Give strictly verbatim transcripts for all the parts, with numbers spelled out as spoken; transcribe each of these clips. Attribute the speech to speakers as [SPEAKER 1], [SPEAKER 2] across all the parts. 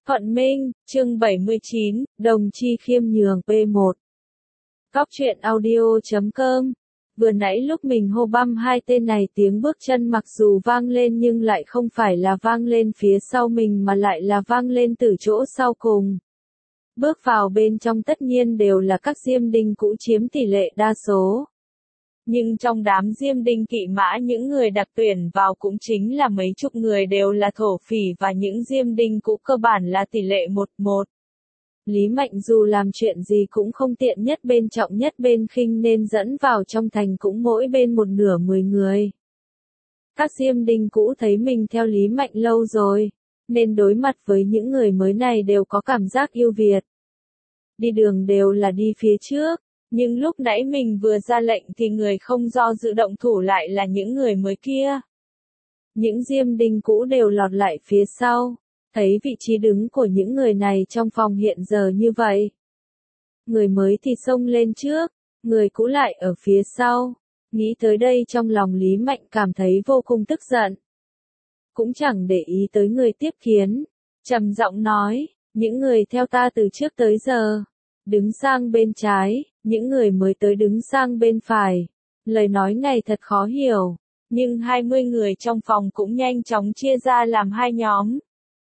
[SPEAKER 1] Thuận Minh, chương bảy mươi chín, Đồng Chi Khiêm Nhường P một. Góc truyện audio chấm com. Vừa nãy lúc mình hô băm hai tên này, tiếng bước chân mặc dù vang lên nhưng lại không phải là vang lên phía sau mình mà lại là vang lên từ chỗ sau cùng. Bước vào bên trong tất nhiên đều là các diêm đinh cũ chiếm tỷ lệ đa số. Nhưng trong đám diêm đinh kỵ mã những người đặc tuyển vào cũng chính là mấy chục người đều là thổ phỉ và những diêm đinh cũ cơ bản là tỷ lệ một một. Lý Mạnh dù làm chuyện gì cũng không tiện nhất bên trọng nhất bên khinh nên dẫn vào trong thành cũng mỗi bên một nửa mười người. Các diêm đinh cũ thấy mình theo Lý Mạnh lâu rồi, nên đối mặt với những người mới này đều có cảm giác yêu Việt. Đi đường đều là đi phía trước. Nhưng lúc nãy mình vừa ra lệnh thì người không do dự động thủ lại là những người mới kia. Những diêm đinh cũ đều lọt lại phía sau, thấy vị trí đứng của những người này trong phòng hiện giờ như vậy. Người mới thì xông lên trước, người cũ lại ở phía sau. Nghĩ tới đây trong lòng Lý Mạnh cảm thấy vô cùng tức giận. Cũng chẳng để ý tới người tiếp kiến, trầm giọng nói, những người theo ta từ trước tới giờ, đứng sang bên trái. Những người mới tới đứng sang bên phải. Lời nói này thật khó hiểu, nhưng hai mươi người trong phòng cũng nhanh chóng chia ra làm hai nhóm.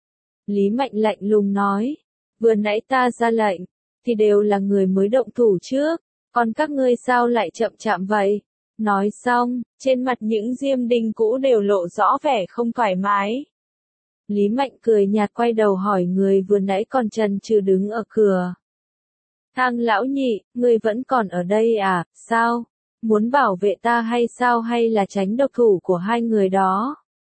[SPEAKER 1] Lý Mạnh lạnh lùng nói, vừa nãy ta ra lệnh, thì đều là người mới động thủ trước, còn các ngươi sao lại chậm chạm vậy? Nói xong, trên mặt những diêm đinh cũ đều lộ rõ vẻ không thoải mái. Lý Mạnh cười nhạt quay đầu hỏi người vừa nãy còn chần chừ đứng ở cửa. Thang lão nhị, ngươi vẫn còn ở đây à, sao? Muốn bảo vệ ta hay sao hay là tránh độc thủ của hai người đó?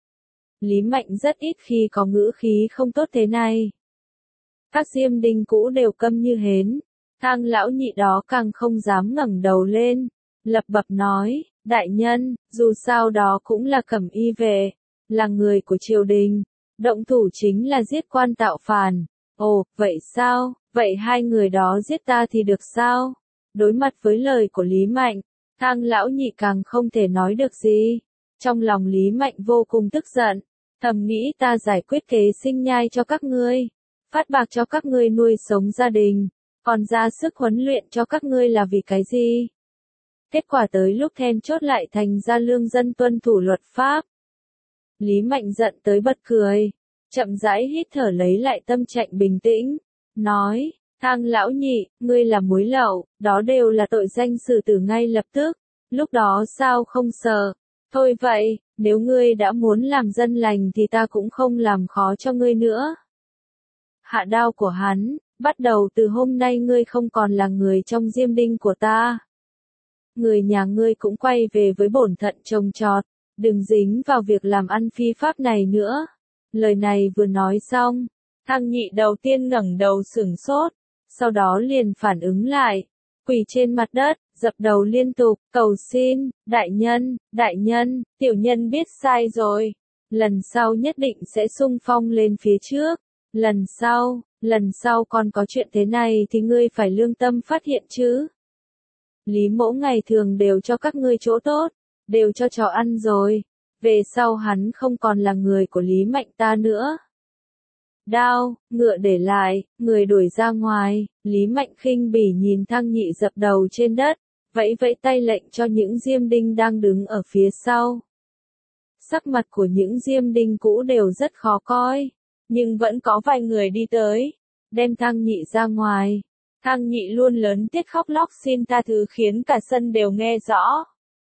[SPEAKER 1] Lý Mạnh rất ít khi có ngữ khí không tốt thế này. Các diêm đinh cũ đều câm như hến, thang lão nhị đó càng không dám ngẩng đầu lên, lập bập nói, đại nhân, dù sao đó cũng là cẩm y vệ, là người của triều đình, động thủ chính là giết quan tạo phản. Ồ, vậy sao? Vậy hai người đó giết ta thì được sao? Đối mặt với lời của Lý Mạnh, thang lão nhị càng không thể nói được gì. Trong lòng Lý Mạnh vô cùng tức giận, thầm nghĩ ta giải quyết kế sinh nhai cho các ngươi, phát bạc cho các ngươi nuôi sống gia đình, còn ra sức huấn luyện cho các ngươi là vì cái gì? Kết quả tới lúc then chốt lại thành ra lương dân tuân thủ luật pháp. Lý Mạnh giận tới bật cười, chậm rãi hít thở lấy lại tâm trạng bình tĩnh. Nói, thang lão nhị, ngươi là muối lậu, đó đều là tội danh xử tử ngay lập tức, lúc đó sao không sợ? Thôi vậy, nếu ngươi đã muốn làm dân lành thì ta cũng không làm khó cho ngươi nữa. Hạ đao của hắn, bắt đầu từ hôm nay ngươi không còn là người trong diêm đinh của ta. Người nhà ngươi cũng quay về với bổn thận trồng trọt, đừng dính vào việc làm ăn phi pháp này nữa. Lời này vừa nói xong, thang nhị đầu tiên ngẩng đầu sửng sốt, sau đó liền phản ứng lại, quỳ trên mặt đất, dập đầu liên tục, cầu xin, đại nhân, đại nhân, tiểu nhân biết sai rồi, lần sau nhất định sẽ xung phong lên phía trước, lần sau, lần sau còn có chuyện thế này thì ngươi phải lương tâm phát hiện chứ. Lý Mỗ ngày thường đều cho các ngươi chỗ tốt, đều cho chó ăn rồi, về sau hắn không còn là người của Lý Mạnh ta nữa. Đao, ngựa để lại, người đuổi ra ngoài, Lý Mạnh khinh bỉ nhìn thang nhị dập đầu trên đất, vẫy vẫy tay lệnh cho những diêm đinh đang đứng ở phía sau. Sắc mặt của những diêm đinh cũ đều rất khó coi, nhưng vẫn có vài người đi tới, đem thang nhị ra ngoài. Thang nhị luôn lớn tiết khóc lóc xin tha thứ khiến cả sân đều nghe rõ.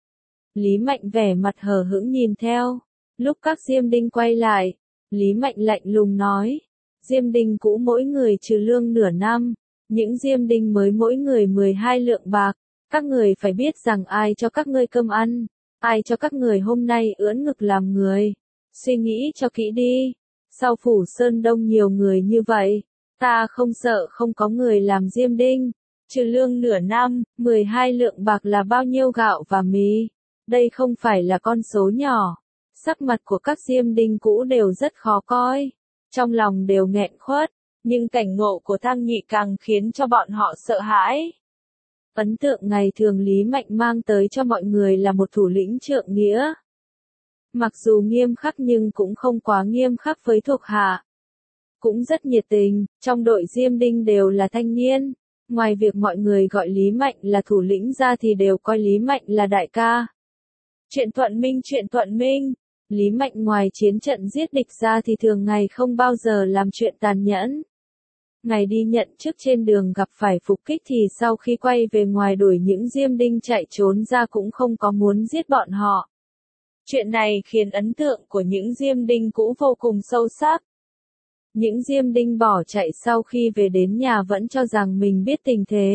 [SPEAKER 1] Lý Mạnh vẻ mặt hờ hững nhìn theo, lúc các diêm đinh quay lại, Lý Mạnh lạnh lùng nói, diêm đinh cũ mỗi người trừ lương nửa năm, những diêm đinh mới mỗi người mười hai lượng bạc, các người phải biết rằng ai cho các ngươi cơm ăn, ai cho các người hôm nay ưỡn ngực làm người, suy nghĩ cho kỹ đi, sau Phủ Sơn Đông nhiều người như vậy, ta không sợ không có người làm diêm đinh, trừ lương nửa năm, mười hai lượng bạc là bao nhiêu gạo và mì, đây không phải là con số nhỏ. Sắc mặt của các diêm đinh cũ đều rất khó coi, trong lòng đều nghẹn khuất, nhưng cảnh ngộ của thang nhị càng khiến cho bọn họ sợ hãi. Ấn tượng ngày thường Lý Mạnh mang tới cho mọi người là một thủ lĩnh trượng nghĩa. Mặc dù nghiêm khắc nhưng cũng không quá nghiêm khắc với thuộc hạ. cũng rất nhiệt tình, trong đội Diêm Đinh đều là thanh niên. Ngoài việc mọi người gọi Lý Mạnh là thủ lĩnh ra thì đều coi Lý Mạnh là đại ca. Chuyện Thuận Minh Chuyện Thuận Minh, Lý Mạnh ngoài chiến trận giết địch ra thì thường ngày không bao giờ làm chuyện tàn nhẫn. Ngày đi nhận chức trên đường gặp phải phục kích thì sau khi quay về ngoài đuổi những Diêm Đinh chạy trốn ra cũng không có muốn giết bọn họ. Chuyện này khiến ấn tượng của những Diêm Đinh cũ vô cùng sâu sắc. Những Diêm Đinh bỏ chạy sau khi về đến nhà vẫn cho rằng mình biết tình thế.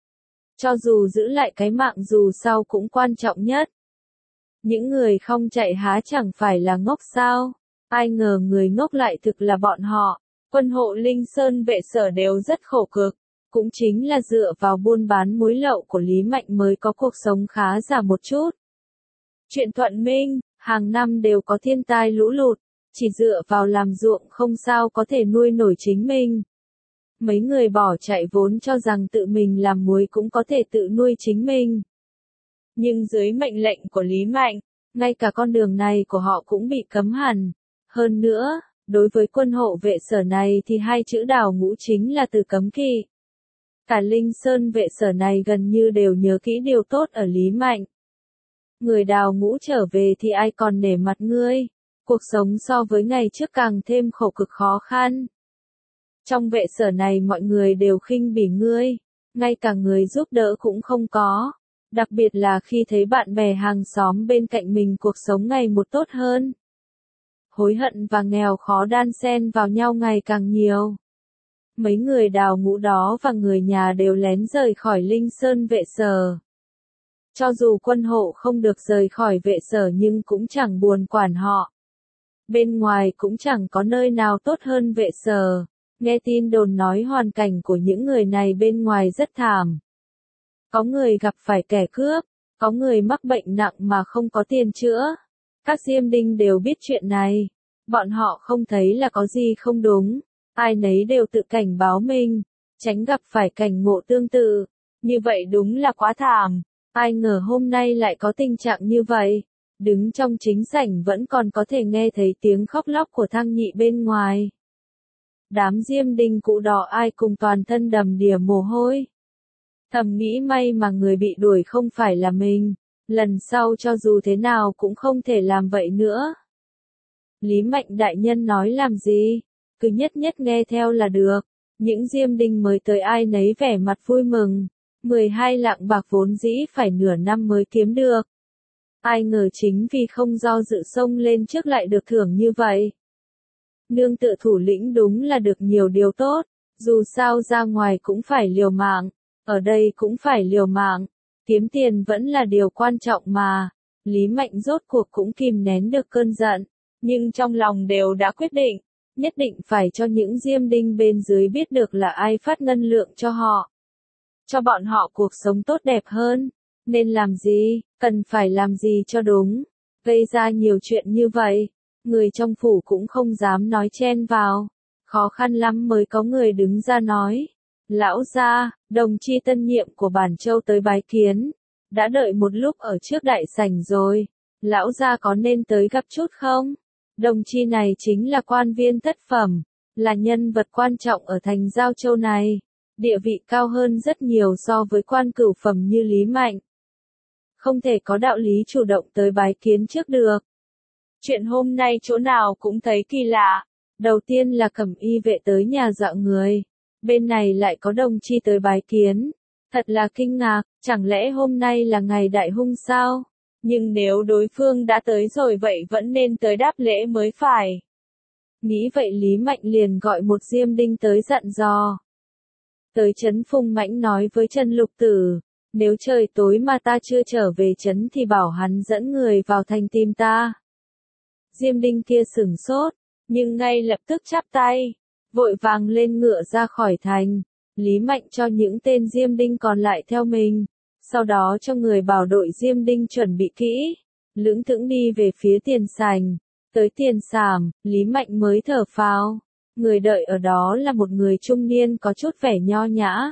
[SPEAKER 1] Cho dù giữ lại cái mạng dù sao cũng quan trọng nhất. Những người không chạy há chẳng phải là ngốc sao? Ai ngờ người ngốc lại thực là bọn họ. Quân hộ Linh Sơn vệ sở đều rất khổ cực. Cũng chính là dựa vào buôn bán muối lậu của Lý Mạnh mới có cuộc sống khá giả một chút. Chuyện Thuận Minh, hàng năm đều có thiên tai lũ lụt. Chỉ dựa vào làm ruộng không sao có thể nuôi nổi chính mình. Mấy người bỏ chạy vốn cho rằng tự mình làm muối cũng có thể tự nuôi chính mình. Nhưng dưới mệnh lệnh của Lý Mạnh, ngay cả con đường này của họ cũng bị cấm hẳn. Hơn nữa, đối với quân hộ vệ sở này thì hai chữ đào ngũ chính là từ cấm kỵ. Cả Linh Sơn vệ sở này gần như đều nhớ kỹ điều tốt ở Lý Mạnh. Người đào ngũ trở về thì ai còn nể mặt ngươi. Cuộc sống so với ngày trước càng thêm khổ cực khó khăn. Trong vệ sở này mọi người đều khinh bỉ ngươi, ngay cả người giúp đỡ cũng không có. Đặc biệt là khi thấy bạn bè hàng xóm bên cạnh mình cuộc sống ngày một tốt hơn. Hối hận và nghèo khó đan xen vào nhau ngày càng nhiều. Mấy người đào ngũ đó và người nhà đều lén rời khỏi Linh Sơn vệ sở. Cho dù quân hộ không được rời khỏi vệ sở nhưng cũng chẳng buồn quản họ. Bên ngoài cũng chẳng có nơi nào tốt hơn vệ sở. Nghe tin đồn nói hoàn cảnh của những người này bên ngoài rất thảm. Có người gặp phải kẻ cướp, có người mắc bệnh nặng mà không có tiền chữa. Các Diêm Đinh đều biết chuyện này. Bọn họ không thấy là có gì không đúng. Ai nấy đều tự cảnh báo mình, tránh gặp phải cảnh ngộ tương tự. Như vậy đúng là quá thảm. Ai ngờ hôm nay lại có tình trạng như vậy. Đứng trong chính sảnh vẫn còn có thể nghe thấy tiếng khóc lóc của Thang Nhị bên ngoài. Đám Diêm Đinh cũ đỏ ai cùng toàn thân đầm đìa mồ hôi. Thầm nghĩ may mà người bị đuổi không phải là mình. Lần sau cho dù thế nào cũng không thể làm vậy nữa. Lý Mạnh đại nhân nói làm gì? Cứ nhất nhất nghe theo là được. Những Diêm Đinh mới tới ai nấy vẻ mặt vui mừng. mười hai lạng bạc vốn dĩ phải nửa năm mới kiếm được. Ai ngờ chính vì không do dự xông lên trước lại được thưởng như vậy. Nương tựa thủ lĩnh đúng là được nhiều điều tốt. Dù sao ra ngoài cũng phải liều mạng. Ở đây cũng phải liều mạng. Kiếm tiền vẫn là điều quan trọng mà. Lý Mạnh rốt cuộc cũng kìm nén được cơn giận. Nhưng trong lòng đều đã quyết định. Nhất định phải cho những Diêm Đinh bên dưới biết được là ai phát ngân lượng cho họ. Cho bọn họ cuộc sống tốt đẹp hơn. Nên làm gì, cần phải làm gì cho đúng. Gây ra nhiều chuyện như vậy. Người trong phủ cũng không dám nói chen vào. Khó khăn lắm mới có người đứng ra nói. Lão gia, đồng chi tân nhiệm của Bản Châu tới bái kiến. Đã đợi một lúc ở trước đại sảnh rồi. Lão gia có nên tới gặp chút không? Đồng chi này chính là quan viên thất phẩm. Là nhân vật quan trọng ở thành Giao Châu này. Địa vị cao hơn rất nhiều so với quan cửu phẩm như Lý Mạnh. Không thể có đạo lý chủ động tới bái kiến trước được. Chuyện hôm nay chỗ nào cũng thấy kỳ lạ. Đầu tiên là Cẩm Y vệ tới nhà dọa người. Bên này lại có đồng chi tới bái kiến. Thật là kinh ngạc, chẳng lẽ hôm nay là ngày đại hung sao? Nhưng nếu đối phương đã tới rồi vậy vẫn nên tới đáp lễ mới phải. Nghĩ vậy Lý Mạnh liền gọi một Diêm Đinh tới dặn dò. Tới trấn Phùng Mãnh nói với Trần Lục Tử. Nếu trời tối mà ta chưa trở về trấn thì bảo hắn dẫn người vào thành tìm ta. Diêm Đinh kia sửng sốt, nhưng ngay lập tức chắp tay, vội vàng lên ngựa ra khỏi thành. Lý Mạnh cho những tên Diêm Đinh còn lại theo mình, sau đó cho người bảo đội Diêm Đinh chuẩn bị kỹ, lững thững đi về phía tiền sảnh. Tới tiền sảm, Lý Mạnh mới thở phào. Người đợi ở đó là một người trung niên có chút vẻ nho nhã,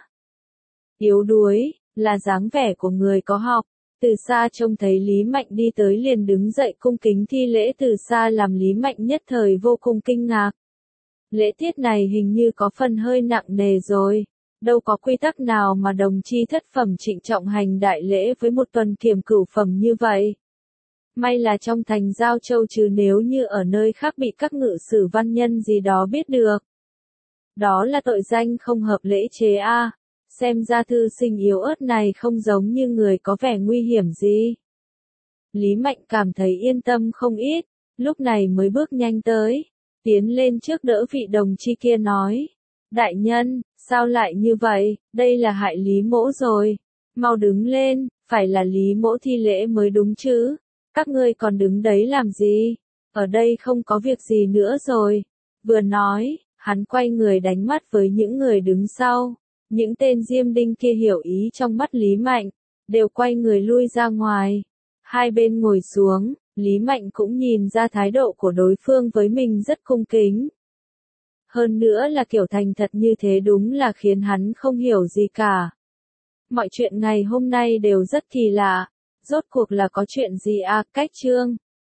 [SPEAKER 1] yếu đuối, là dáng vẻ của người có học. Từ xa trông thấy Lý Mạnh đi tới liền đứng dậy cung kính thi lễ từ xa làm Lý Mạnh nhất thời vô cùng kinh ngạc. Lễ tiết này hình như có phần hơi nặng nề rồi. Đâu có quy tắc nào mà đồng chi thất phẩm trịnh trọng hành đại lễ với một tuần kiểm cửu phẩm như vậy. May là trong thành Giao Châu chứ nếu như ở nơi khác bị các ngự sử văn nhân gì đó biết được. Đó là tội danh không hợp lễ chế a. À. Xem ra thư sinh yếu ớt này không giống như người có vẻ nguy hiểm gì. Lý Mạnh cảm thấy yên tâm không ít, lúc này mới bước nhanh tới, tiến lên trước đỡ vị đồng chi kia nói. Đại nhân, sao lại như vậy, đây là hại Lý Mỗ rồi. Mau đứng lên, phải là Lý Mỗ thi lễ mới đúng chứ. Các ngươi còn đứng đấy làm gì? Ở đây không có việc gì nữa rồi. Vừa nói, hắn quay người đánh mắt với những người đứng sau. Những tên diêm đinh kia hiểu ý trong mắt Lý Mạnh, đều quay người lui ra ngoài. Hai bên ngồi xuống, Lý Mạnh cũng nhìn ra thái độ của đối phương với mình rất cung kính. Hơn nữa là kiểu thành thật như thế đúng là khiến hắn không hiểu gì cả. Mọi chuyện ngày hôm nay đều rất kỳ lạ. Rốt cuộc là có chuyện gì à, Cách Trương?